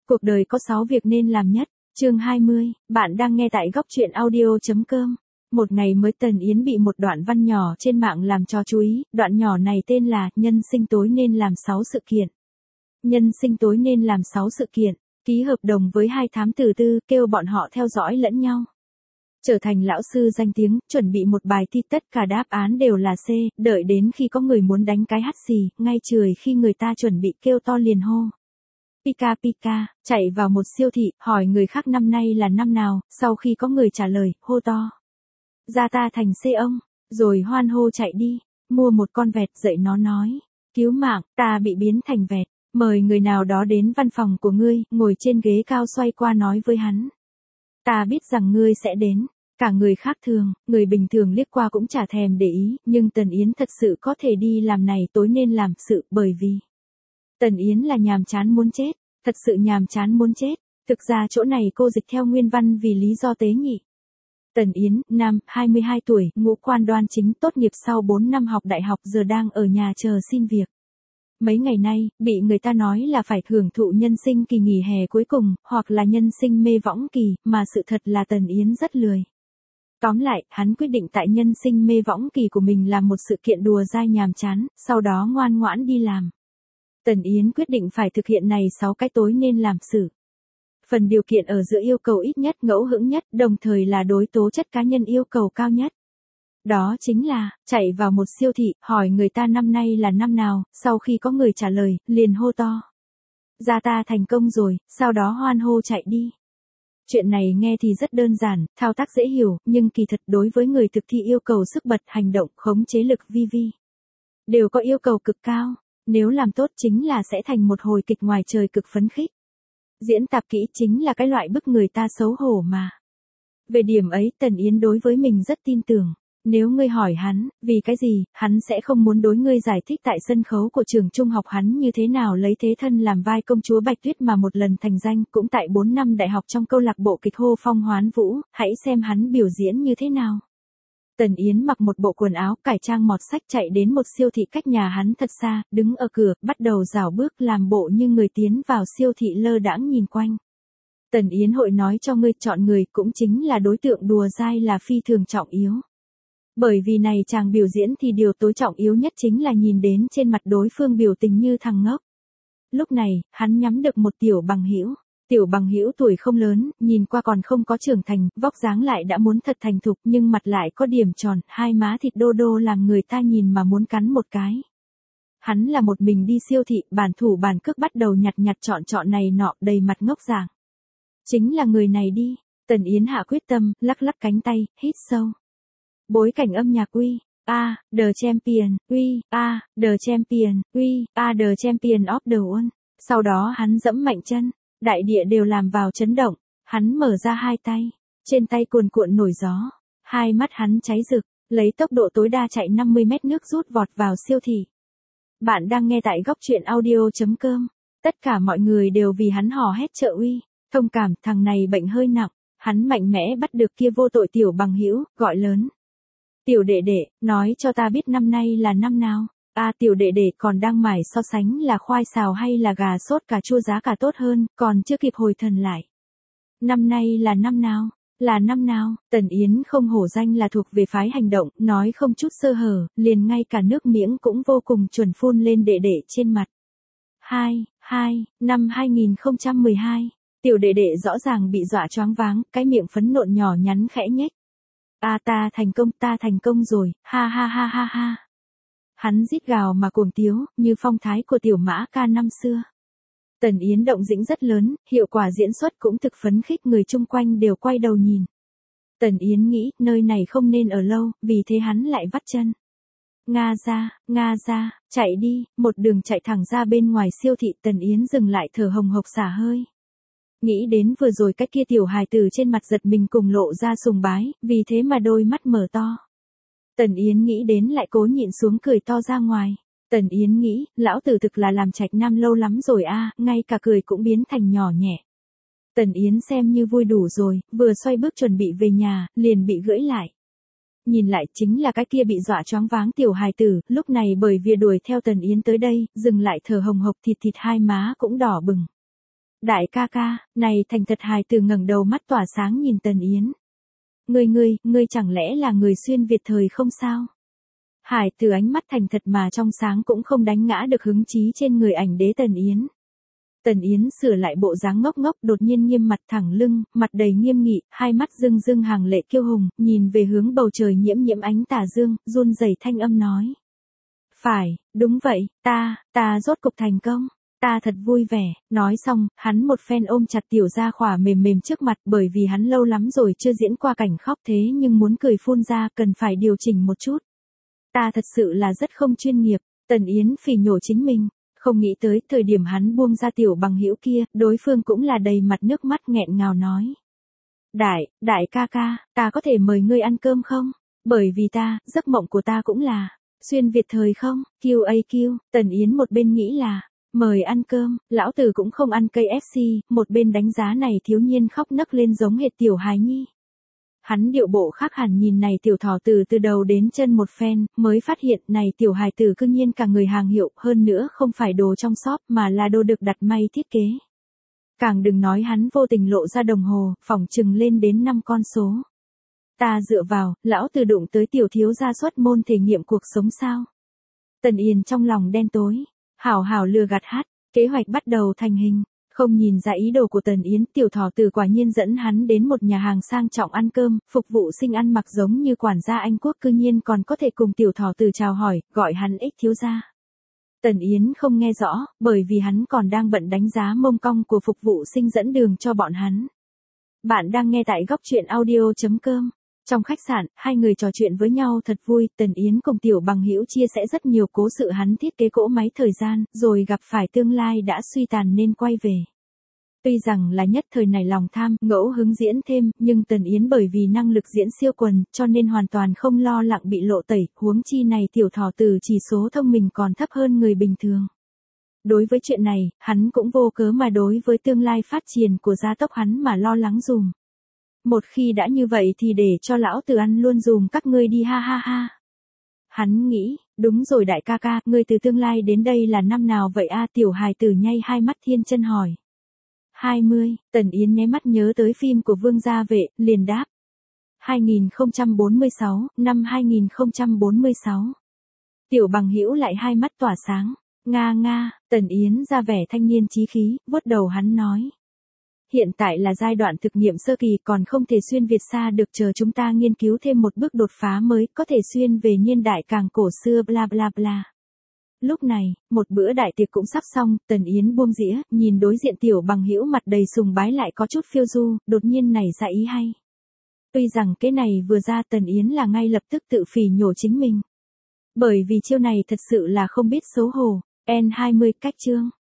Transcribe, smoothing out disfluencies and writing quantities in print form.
Cuộc đời có 6 việc nên làm nhất. Chương 20, bạn đang nghe tại góc truyện audio.com. Một ngày mới Tần Yến bị một đoạn văn nhỏ trên mạng làm cho chú ý, đoạn nhỏ này tên là Nhân sinh tối nên làm 6 sự kiện. Nhân sinh tối nên làm 6 sự kiện, ký hợp đồng với 2 thám tử tư, kêu bọn họ theo dõi lẫn nhau. Trở thành lão sư danh tiếng, chuẩn bị một bài thi tất cả đáp án đều là C, đợi đến khi có người muốn đánh cái hắt xì, ngay trời khi người ta chuẩn bị kêu to liền hô. Pika Pika, chạy vào một siêu thị, hỏi người khác năm nay là năm nào, sau khi có người trả lời, hô to. Ra ta thành C ông, rồi hoan hô chạy đi, mua một con vẹt dạy nó nói. Cứu mạng, ta bị biến thành vẹt, mời người nào đó đến văn phòng của ngươi, ngồi trên ghế cao xoay qua nói với hắn. Ta biết rằng ngươi sẽ đến. Cả người khác thường, người bình thường liếc qua cũng chả thèm để ý, nhưng Tần Yến thật sự có thể đi làm này tối nên làm sự, bởi vì Tần Yến là nhàm chán muốn chết, thật sự nhàm chán muốn chết. Thực ra chỗ này cô dịch theo nguyên văn vì lý do tế nhị. Tần Yến, nam, 22 tuổi, ngũ quan đoan chính, tốt nghiệp sau 4 năm học đại học, giờ đang ở nhà chờ xin việc. Mấy ngày nay, bị người ta nói là phải hưởng thụ nhân sinh kỳ nghỉ hè cuối cùng, hoặc là nhân sinh mê võng kỳ, mà sự thật là Tần Yến rất lười. Tóm lại, hắn quyết định tại nhân sinh mê võng kỳ của mình làm một sự kiện đùa dai nhàm chán, sau đó ngoan ngoãn đi làm. Tần Yến quyết định phải thực hiện này 6 cái tối nên làm sự. Phần điều kiện ở giữa yêu cầu ít nhất, ngẫu hứng nhất, đồng thời là đối tố chất cá nhân yêu cầu cao nhất. Đó chính là, chạy vào một siêu thị, hỏi người ta năm nay là năm nào, sau khi có người trả lời, liền hô to. Ra ta thành công rồi, sau đó hoan hô chạy đi. Chuyện này nghe thì rất đơn giản, thao tác dễ hiểu, nhưng kỳ thật đối với người thực thi yêu cầu sức bật, hành động, khống chế lực vi đều có yêu cầu cực cao. Nếu làm tốt chính là sẽ thành một hồi kịch ngoài trời cực phấn khích. Diễn tạp kỹ chính là cái loại bức người ta xấu hổ mà. Về điểm ấy Tần Yến đối với mình rất tin tưởng. Nếu ngươi hỏi hắn, vì cái gì, hắn sẽ không muốn đối ngươi giải thích tại sân khấu của trường trung học hắn như thế nào lấy thế thân làm vai công chúa Bạch Tuyết mà một lần thành danh, cũng tại 4 năm đại học trong câu lạc bộ kịch Hô Phong Hoán Vũ, hãy xem hắn biểu diễn như thế nào. Tần Yến mặc một bộ quần áo, cải trang mọt sách chạy đến một siêu thị cách nhà hắn thật xa, đứng ở cửa, bắt đầu rảo bước làm bộ như người tiến vào siêu thị lơ đãng nhìn quanh. Tần Yến hội nói cho ngươi chọn người cũng chính là đối tượng đùa dai là phi thường trọng yếu. Bởi vì này chàng biểu diễn thì điều tối trọng yếu nhất chính là nhìn đến trên mặt đối phương biểu tình như thằng ngốc. Lúc này, hắn nhắm được một tiểu bằng hữu. Tiểu bằng hữu tuổi không lớn, nhìn qua còn không có trưởng thành, vóc dáng lại đã muốn thật thành thục nhưng mặt lại có điểm tròn, hai má thịt đô đô làm người ta nhìn mà muốn cắn một cái. Hắn là một mình đi siêu thị, bản thủ bản cước bắt đầu nhặt chọn này nọ, đầy mặt ngốc dạng. Chính là người này đi, Tần Yến hạ quyết tâm, lắc lắc cánh tay, hít sâu. Bối cảnh âm nhạc The Champion, The Champion, The Champion of the World. Sau đó hắn giẫm mạnh chân. Đại địa đều làm vào chấn động, hắn mở ra hai tay, trên tay cuồn cuộn nổi gió, hai mắt hắn cháy rực, lấy tốc độ tối đa chạy 50 mét nước rút vọt vào siêu thị. Bạn đang nghe tại góc truyện audio.com, tất cả mọi người đều vì hắn hò hét trợ uy, thông cảm, thằng này bệnh hơi nặng, hắn mạnh mẽ bắt được kia vô tội tiểu bằng hữu, gọi lớn. Tiểu đệ đệ, nói cho ta biết năm nay là năm nào? Tiểu đệ đệ còn đang mải so sánh là khoai xào hay là gà sốt cà chua giá cả tốt hơn, còn chưa kịp hồi thần lại. Năm nay là năm nào? Là năm nào? Tần Yến không hổ danh là thuộc về phái hành động, nói không chút sơ hở, liền ngay cả nước miếng cũng vô cùng chuẩn phun lên đệ đệ trên mặt. Năm 2012, tiểu đệ đệ rõ ràng bị dọa choáng váng, cái miệng phấn nộn nhỏ nhắn khẽ nhếch. Ta thành công rồi, ha ha ha ha ha. Hắn rít gào mà cuồng tiếu, như phong thái của tiểu mã ca năm xưa. Tần Yến động dĩnh rất lớn, hiệu quả diễn xuất cũng thực phấn khích, người chung quanh đều quay đầu nhìn. Tần Yến nghĩ, nơi này không nên ở lâu, vì thế hắn lại vắt chân. Nga ra, chạy đi, một đường chạy thẳng ra bên ngoài siêu thị. Tần Yến dừng lại thở hồng hộc xả hơi. Nghĩ đến vừa rồi cái kia tiểu hài tử trên mặt giật mình cùng lộ ra sùng bái, vì thế mà đôi mắt mở to. Tần Yến nghĩ đến lại cố nhịn xuống cười to ra ngoài. Tần Yến nghĩ, lão tử thực là làm trạch nam lâu lắm rồi ngay cả cười cũng biến thành nhỏ nhẹ. Tần Yến xem như vui đủ rồi, vừa xoay bước chuẩn bị về nhà, liền bị gửi lại. Nhìn lại chính là cái kia bị dọa choáng váng tiểu hài tử, lúc này bởi vì đuổi theo Tần Yến tới đây, dừng lại thở hồng hộc, thịt hai má cũng đỏ bừng. Đại ca ca, này thành thật hài từ ngẩng đầu mắt tỏa sáng nhìn Tần Yến. Ngươi chẳng lẽ là người xuyên Việt thời không sao? Hải từ ánh mắt thành thật mà trong sáng cũng không đánh ngã được hứng chí trên người ảnh đế Tần Yến. Tần Yến sửa lại bộ dáng ngốc ngốc đột nhiên nghiêm mặt thẳng lưng, mặt đầy nghiêm nghị, hai mắt rưng rưng hàng lệ kiêu hùng, nhìn về hướng bầu trời nhiễm nhiễm ánh tà dương, run rẩy thanh âm nói. Phải, đúng vậy, ta rốt cục thành công. Ta thật vui vẻ, nói xong, hắn một phen ôm chặt tiểu gia khỏa mềm mềm trước mặt bởi vì hắn lâu lắm rồi chưa diễn qua cảnh khóc thế nhưng muốn cười phun ra cần phải điều chỉnh một chút. Ta thật sự là rất không chuyên nghiệp, Tần Yến phỉ nhổ chính mình, không nghĩ tới thời điểm hắn buông ra tiểu bằng hữu kia, đối phương cũng là đầy mặt nước mắt nghẹn ngào nói. Đại ca ca, ta có thể mời ngươi ăn cơm không? Bởi vì giấc mộng của ta cũng là xuyên Việt thời không? QAQ, Tần Yến một bên nghĩ là mời ăn cơm, lão tử cũng không ăn KFC, một bên đánh giá này thiếu nhiên khóc nấc lên giống hệt tiểu hài nhi. Hắn điệu bộ khác hẳn nhìn này tiểu thỏ tử từ đầu đến chân một phen, mới phát hiện này tiểu hài tử cư nhiên cả người hàng hiệu, hơn nữa không phải đồ trong shop mà là đồ được đặt may thiết kế. Càng đừng nói hắn vô tình lộ ra đồng hồ, phỏng chừng lên đến 5 con số. Ta dựa vào, lão tử đụng tới tiểu thiếu gia xuất môn thể nghiệm cuộc sống sao? Tần Yến trong lòng đen tối, hảo lừa gạt hát, kế hoạch bắt đầu thành hình. Không nhìn ra ý đồ của Tần Yến, tiểu thỏ tử quả nhiên dẫn hắn đến một nhà hàng sang trọng ăn cơm, phục vụ sinh ăn mặc giống như quản gia Anh Quốc cư nhiên còn có thể cùng tiểu thỏ tử chào hỏi, gọi hắn ích thiếu gia. Tần Yến không nghe rõ, bởi vì hắn còn đang bận đánh giá mông cong của phục vụ sinh dẫn đường cho bọn hắn. Bạn đang nghe tại góc truyện audio.com. Trong khách sạn, hai người trò chuyện với nhau thật vui, Tần Yến cùng tiểu bằng hữu chia sẻ rất nhiều cố sự hắn thiết kế cỗ máy thời gian, rồi gặp phải tương lai đã suy tàn nên quay về. Tuy rằng là nhất thời này lòng tham, ngẫu hứng diễn thêm, nhưng Tần Yến bởi vì năng lực diễn siêu quần, cho nên hoàn toàn không lo lặng bị lộ tẩy, huống chi này tiểu thỏ tử chỉ số thông minh còn thấp hơn người bình thường. Đối với chuyện này, hắn cũng vô cớ mà đối với tương lai phát triển của gia tộc hắn mà lo lắng dùm. Một khi đã như vậy thì để cho lão tử ăn luôn dùm các ngươi đi ha ha ha. Hắn nghĩ, đúng rồi đại ca ca, ngươi từ tương lai đến đây là năm nào vậy a? Tiểu hài tử nhay hai mắt thiên chân hỏi. 20, Tần Yến nháy mắt nhớ tới phim của Vương Gia Vệ, liền đáp. 2046, năm 2046. Tiểu bằng hữu lại hai mắt tỏa sáng. Nga, Tần Yến ra vẻ thanh niên chí khí, vuốt đầu hắn nói. Hiện tại là giai đoạn thực nghiệm sơ kỳ còn không thể xuyên Việt xa được, chờ chúng ta nghiên cứu thêm một bước đột phá mới có thể xuyên về niên đại càng cổ xưa bla bla bla. Lúc này, một bữa đại tiệc cũng sắp xong, Tần Yến buông dĩa, nhìn đối diện tiểu bằng hữu mặt đầy sùng bái lại có chút phiêu du, đột nhiên nảy ra ý hay. Tuy rằng cái này vừa ra Tần Yến là ngay lập tức tự phỉ nhổ chính mình. Bởi vì chiêu này thật sự là không biết xấu hổ. N20 cách chương.